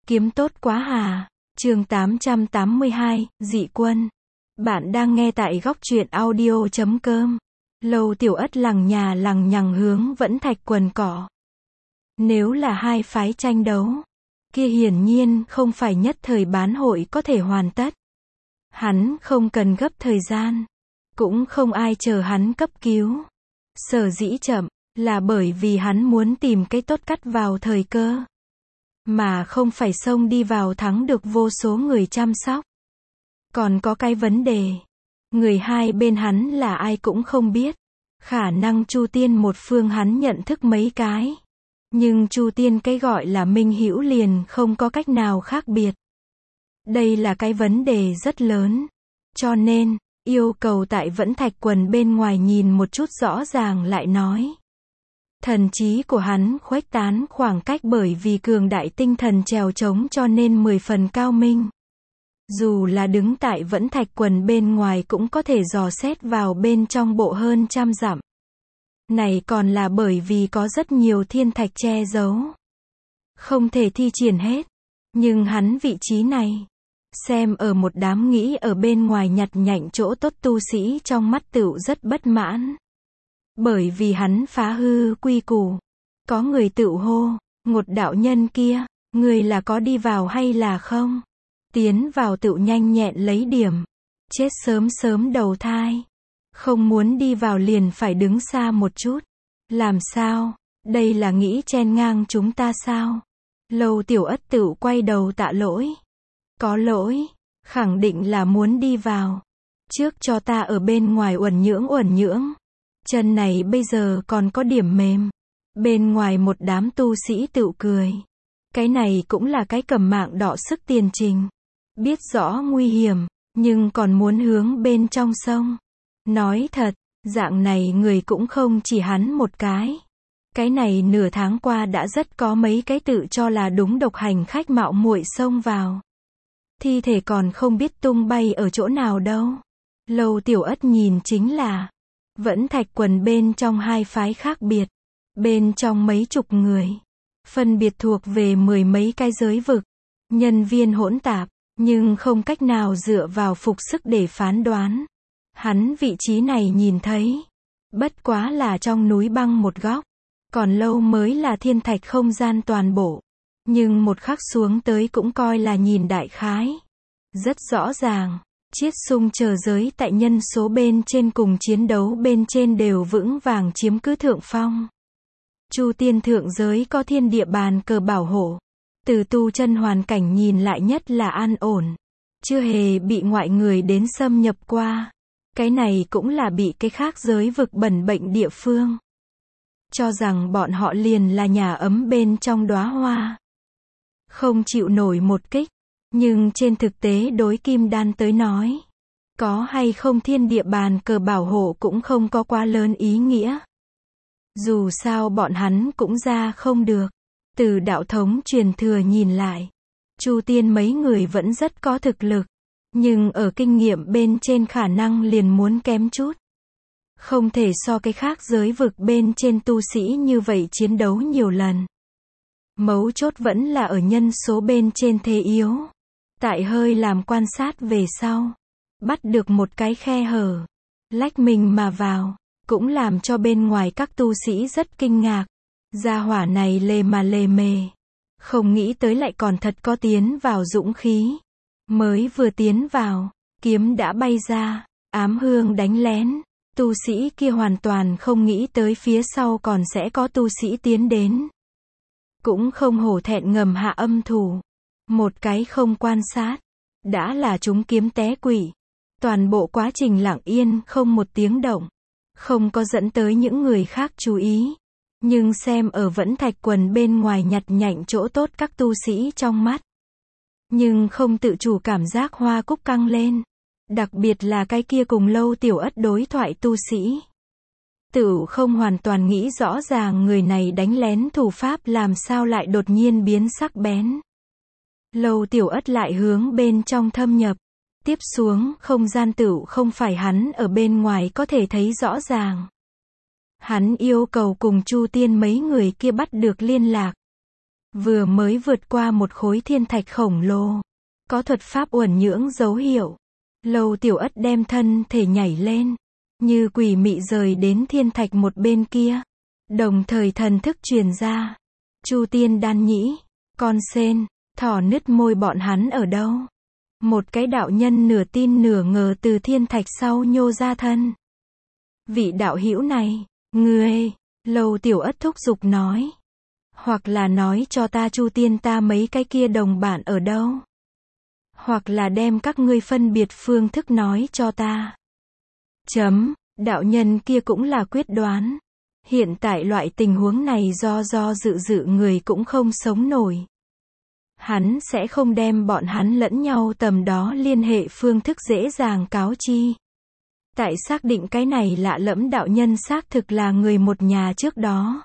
Kiếm tốt quá hà. Chương 882, Dị Quân. Bạn đang nghe tại góc truyện audio.com. Lâu Tiểu Ất lằng nhà lằng nhằng hướng Vẫn Thạch quần cỏ. Nếu là hai phái tranh đấu, kia hiển nhiên không phải nhất thời bán hội có thể hoàn tất. Hắn không cần gấp thời gian, cũng không ai chờ hắn cấp cứu. Sở dĩ chậm, là bởi vì hắn muốn tìm cái tốt cắt vào thời cơ, mà không phải xông đi vào thắng được vô số người chăm sóc. Còn có cái vấn đề, người hai bên hắn là ai cũng không biết. Khả năng Chu Tiên một phương hắn nhận thức mấy cái, nhưng Chu Tiên cái gọi là minh hữu liền không có cách nào khác biệt. Đây là cái vấn đề rất lớn, cho nên yêu cầu tại Vẫn Thạch quần bên ngoài nhìn một chút rõ ràng lại nói. Thần trí của hắn khuếch tán khoảng cách bởi vì cường đại tinh thần trèo trống cho nên 10 phần cao minh. Dù là đứng tại Vẫn Thạch quần bên ngoài cũng có thể dò xét vào bên trong bộ hơn 100 dặm. Này còn là bởi vì có rất nhiều thiên thạch che giấu, không thể thi triển hết. Nhưng hắn vị trí này, xem ở một đám nghĩ ở bên ngoài nhặt nhạnh chỗ tốt tu sĩ trong mắt tựu rất bất mãn. Bởi vì hắn phá hư quy củ. Có người tựu hô, Ngột đạo nhân kia, người là có đi vào hay là không? Tiến vào tựu nhanh nhẹn lấy điểm. Chết sớm sớm đầu thai. Không muốn đi vào liền phải đứng xa một chút. Làm sao? Đây là nghĩ chen ngang chúng ta sao? Lâu Tiểu Ất tựu quay đầu tạ lỗi. Có lỗi, khẳng định là muốn đi vào. Trước cho ta ở bên ngoài uẩn nhưỡng. Chân này bây giờ còn có điểm mềm. Bên ngoài một đám tu sĩ tựu cười. Cái này cũng là cái cầm mạng đọ sức tiền trình. Biết rõ nguy hiểm, nhưng còn muốn hướng bên trong sông. Nói thật, dạng này người cũng không chỉ hắn một cái. Cái này nửa tháng qua đã rất có mấy cái tự cho là đúng độc hành khách mạo muội xông vào. Thi thể còn không biết tung bay ở chỗ nào đâu. Lâu Tiểu Ất nhìn chính là Vẫn Thạch quần bên trong hai phái khác biệt. Bên trong mấy chục người, phân biệt thuộc về 10 mấy cái giới vực. Nhân viên hỗn tạp, nhưng không cách nào dựa vào phục sức để phán đoán. Hắn vị trí này nhìn thấy, bất quá là trong núi băng một góc. Còn lâu mới là thiên thạch không gian toàn bộ. Nhưng một khắc xuống tới cũng coi là nhìn đại khái. Rất rõ ràng, chiết xung chờ giới tại nhân số bên trên cùng chiến đấu bên trên đều vững vàng chiếm cứ thượng phong. Chu Tiên thượng giới có thiên địa bàn cờ bảo hộ. Từ tu chân hoàn cảnh nhìn lại nhất là an ổn. Chưa hề bị ngoại người đến xâm nhập qua. Cái này cũng là bị cái khác giới vực bẩn bệnh địa phương. Cho rằng bọn họ liền là nhà ấm bên trong đóa hoa. Không chịu nổi một kích. Nhưng trên thực tế đối Kim Đan tới nói, có hay không thiên địa bàn cờ bảo hộ cũng không có quá lớn ý nghĩa. Dù sao bọn hắn cũng ra không được. Từ đạo thống truyền thừa nhìn lại, Chu Tiên mấy người vẫn rất có thực lực. Nhưng ở kinh nghiệm bên trên khả năng liền muốn kém chút. Không thể so cái khác giới vực bên trên tu sĩ như vậy chiến đấu nhiều lần. Mấu chốt vẫn là ở nhân số bên trên thế yếu. Tại hơi làm quan sát về sau, bắt được một cái khe hở, lách mình mà vào, cũng làm cho bên ngoài các tu sĩ rất kinh ngạc. Gia hỏa này lề mà lề mề, không nghĩ tới lại còn thật có tiến vào dũng khí. Mới vừa tiến vào, kiếm đã bay ra, ám hương đánh lén. Tu sĩ kia hoàn toàn không nghĩ tới phía sau còn sẽ có tu sĩ tiến đến. Cũng không hổ thẹn ngầm hạ âm thủ. Một cái không quan sát, đã là chúng kiếm té quỷ. Toàn bộ quá trình lặng yên không một tiếng động. Không có dẫn tới những người khác chú ý. Nhưng xem ở Vẫn Thạch quần bên ngoài nhặt nhạnh chỗ tốt các tu sĩ trong mắt. Nhưng không tự chủ cảm giác hoa cúc căng lên. Đặc biệt là cái kia cùng Lâu Tiểu Ất đối thoại tu sĩ. Tự không hoàn toàn nghĩ rõ ràng người này đánh lén thủ pháp làm sao lại đột nhiên biến sắc bén. Lâu Tiểu Ất lại hướng bên trong thâm nhập. Tiếp xuống không gian tự không phải hắn ở bên ngoài có thể thấy rõ ràng. Hắn yêu cầu cùng Chu Tiên mấy người kia bắt được liên lạc. vừa mới vượt qua một khối thiên thạch khổng lồ. Có thuật pháp uẩn nhưỡng dấu hiệu. Lâu Tiểu Ất đem thân thể nhảy lên, như quỷ mị rời đến thiên thạch một bên kia. Đồng thời thần thức truyền ra. Chu Tiên Đan Nhĩ, Con Sen, Thỏ nứt môi bọn hắn ở đâu? Một cái đạo nhân nửa tin nửa ngờ từ thiên thạch sau nhô ra thân. Vị đạo hữu này, ngươi, Lâu Tiểu Ất thúc giục nói. Hoặc là nói cho ta Chu Tiên ta mấy cái kia đồng bạn ở đâu? Hoặc là đem các ngươi phân biệt phương thức nói cho ta. Đạo nhân kia cũng là quyết đoán. Hiện tại loại tình huống này do dự người cũng không sống nổi. Hắn sẽ không đem bọn hắn lẫn nhau tầm đó liên hệ phương thức dễ dàng cáo chi. Tại xác định cái này lạ lẫm đạo nhân xác thực là người một nhà trước đó.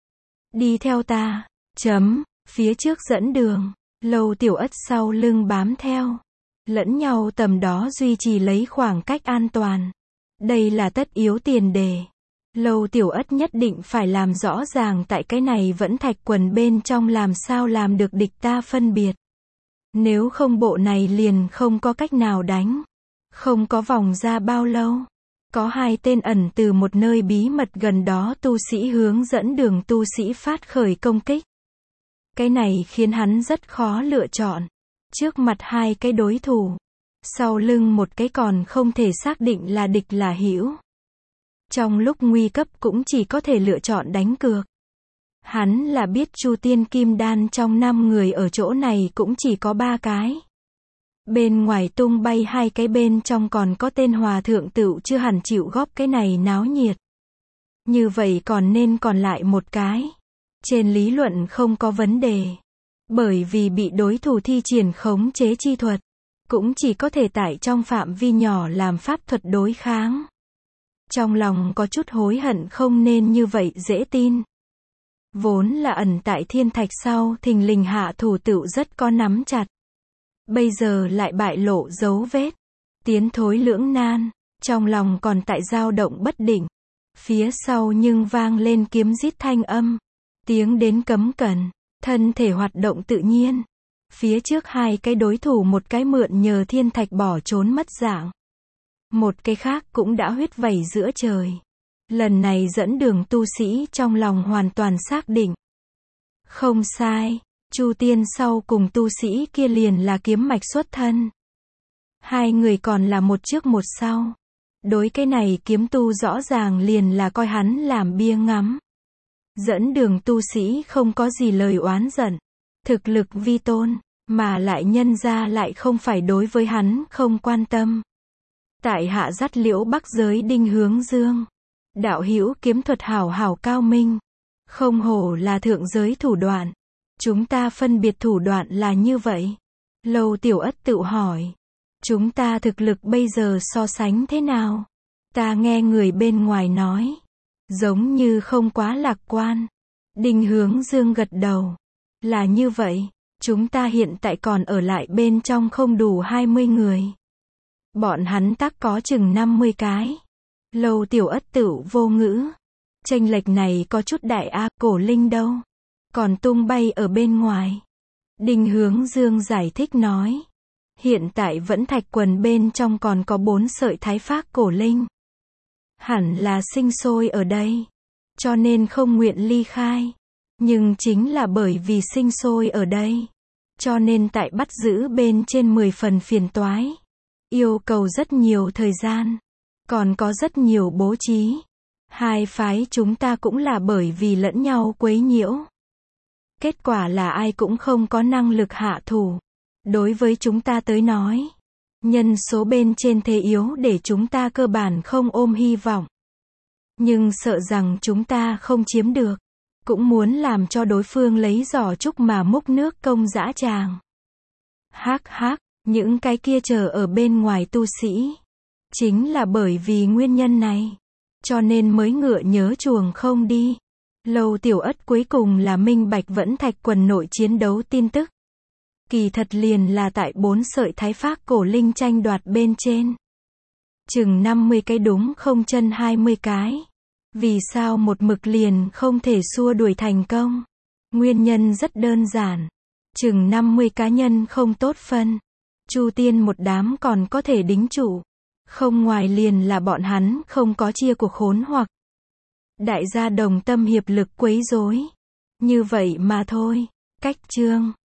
Đi theo ta. Phía trước dẫn đường. Lâu Tiểu Ất sau lưng bám theo. Lẫn nhau tầm đó duy trì lấy khoảng cách an toàn. Đây là tất yếu tiền đề. Lâu Tiểu Ất nhất định phải làm rõ ràng tại cái này vẫn thạch quần bên trong làm sao làm được địch ta phân biệt. Nếu không bộ này liền không có cách nào đánh. Không có vòng ra bao lâu. Có hai tên ẩn từ một nơi bí mật gần đó tu sĩ hướng dẫn đường tu sĩ phát khởi công kích. Cái này khiến hắn rất khó lựa chọn. Trước mặt hai cái đối thủ. Sau lưng một cái còn không thể xác định là địch là hữu. Trong lúc nguy cấp cũng chỉ có thể lựa chọn đánh cược. Hắn là biết Chu Tiên Kim Đan trong 5 người ở chỗ này cũng chỉ có 3 cái. Bên ngoài tung bay 2 cái bên trong còn có tên hòa thượng tựu chưa hẳn chịu góp cái này náo nhiệt. Như vậy còn nên còn lại một cái. Trên lý luận không có vấn đề. Bởi vì bị đối thủ thi triển khống chế chi thuật. Cũng chỉ có thể tại trong phạm vi nhỏ làm pháp thuật đối kháng. Trong lòng có chút hối hận không nên như vậy dễ tin. Vốn là ẩn tại thiên thạch sau thình lình hạ thủ tựu rất có nắm chặt. Bây giờ lại bại lộ dấu vết. Tiến thối lưỡng nan. Trong lòng còn tại dao động bất định. Phía sau nhưng vang lên kiếm rít thanh âm. Tiếng đến cấm cẩn. Thân thể hoạt động tự nhiên. Phía trước hai cái đối thủ một cái mượn nhờ thiên thạch bỏ trốn mất dạng. Một cái khác cũng đã huyết vẩy giữa trời. Lần này dẫn đường tu sĩ trong lòng hoàn toàn xác định. Không sai, Chu Tiên sau cùng tu sĩ kia liền là kiếm mạch xuất thân. Hai người còn là một trước một sau. Đối cái này kiếm tu rõ ràng liền là coi hắn làm bia ngắm. Dẫn đường tu sĩ không có gì lời oán giận. Thực lực vi tôn, mà lại nhân ra lại không phải đối với hắn không quan tâm. Tại hạ dắt Liễu Bắc giới Đinh Hướng Dương. Đạo hữu kiếm thuật hảo hảo cao minh. Không hổ là thượng giới thủ đoạn. Chúng ta phân biệt thủ đoạn là như vậy. Lâu Tiểu Ất tự hỏi. Chúng ta thực lực bây giờ so sánh thế nào? Ta nghe người bên ngoài nói. Giống như không quá lạc quan. Đinh Hướng Dương gật đầu. Là như vậy. Chúng ta hiện tại còn ở lại bên trong không đủ 20 người. Bọn hắn tắc có chừng 50 cái. Lâu Tiểu Ất tửu vô ngữ. Chênh lệch này có chút đại a, Cổ Linh đâu? Còn tung bay ở bên ngoài. Đinh Hướng Dương giải thích nói. Hiện tại vẫn thạch quần bên trong còn có 4 sợi thái phác Cổ Linh. Hẳn là sinh sôi ở đây. Cho nên không nguyện ly khai. Nhưng chính là bởi vì sinh sôi ở đây. Cho nên tại bắt giữ bên trên 10 phần phiền toái. Yêu cầu rất nhiều thời gian. Còn có rất nhiều bố trí. Hai phái chúng ta cũng là bởi vì lẫn nhau quấy nhiễu. Kết quả là ai cũng không có năng lực hạ thủ. Đối với chúng ta tới nói. Nhân số bên trên thế yếu để chúng ta cơ bản không ôm hy vọng. Nhưng sợ rằng chúng ta không chiếm được. Cũng muốn làm cho đối phương lấy giỏ trúc mà múc nước công dã tràng. Hắc hắc, những cái kia chờ ở bên ngoài tu sĩ. Chính là bởi vì nguyên nhân này. Cho nên mới ngựa nhớ chuồng không đi. Lâu Tiểu Ất cuối cùng là minh bạch vẫn thạch quần nội chiến đấu tin tức. Kỳ thật liền là tại 4 sợi thái phác Cổ Linh tranh đoạt bên trên. Chừng 50 cái đúng không chân 20 cái. Vì sao một mực liền không thể xua đuổi thành công? Nguyên nhân rất đơn giản. Chừng 50 cá nhân không tốt phân. Chu tiên một đám còn có thể đính trụ. Không ngoài liền là bọn hắn không có chia cuộc khốn hoặc. Đại gia đồng tâm hiệp lực quấy rối. Như vậy mà thôi. Cách chương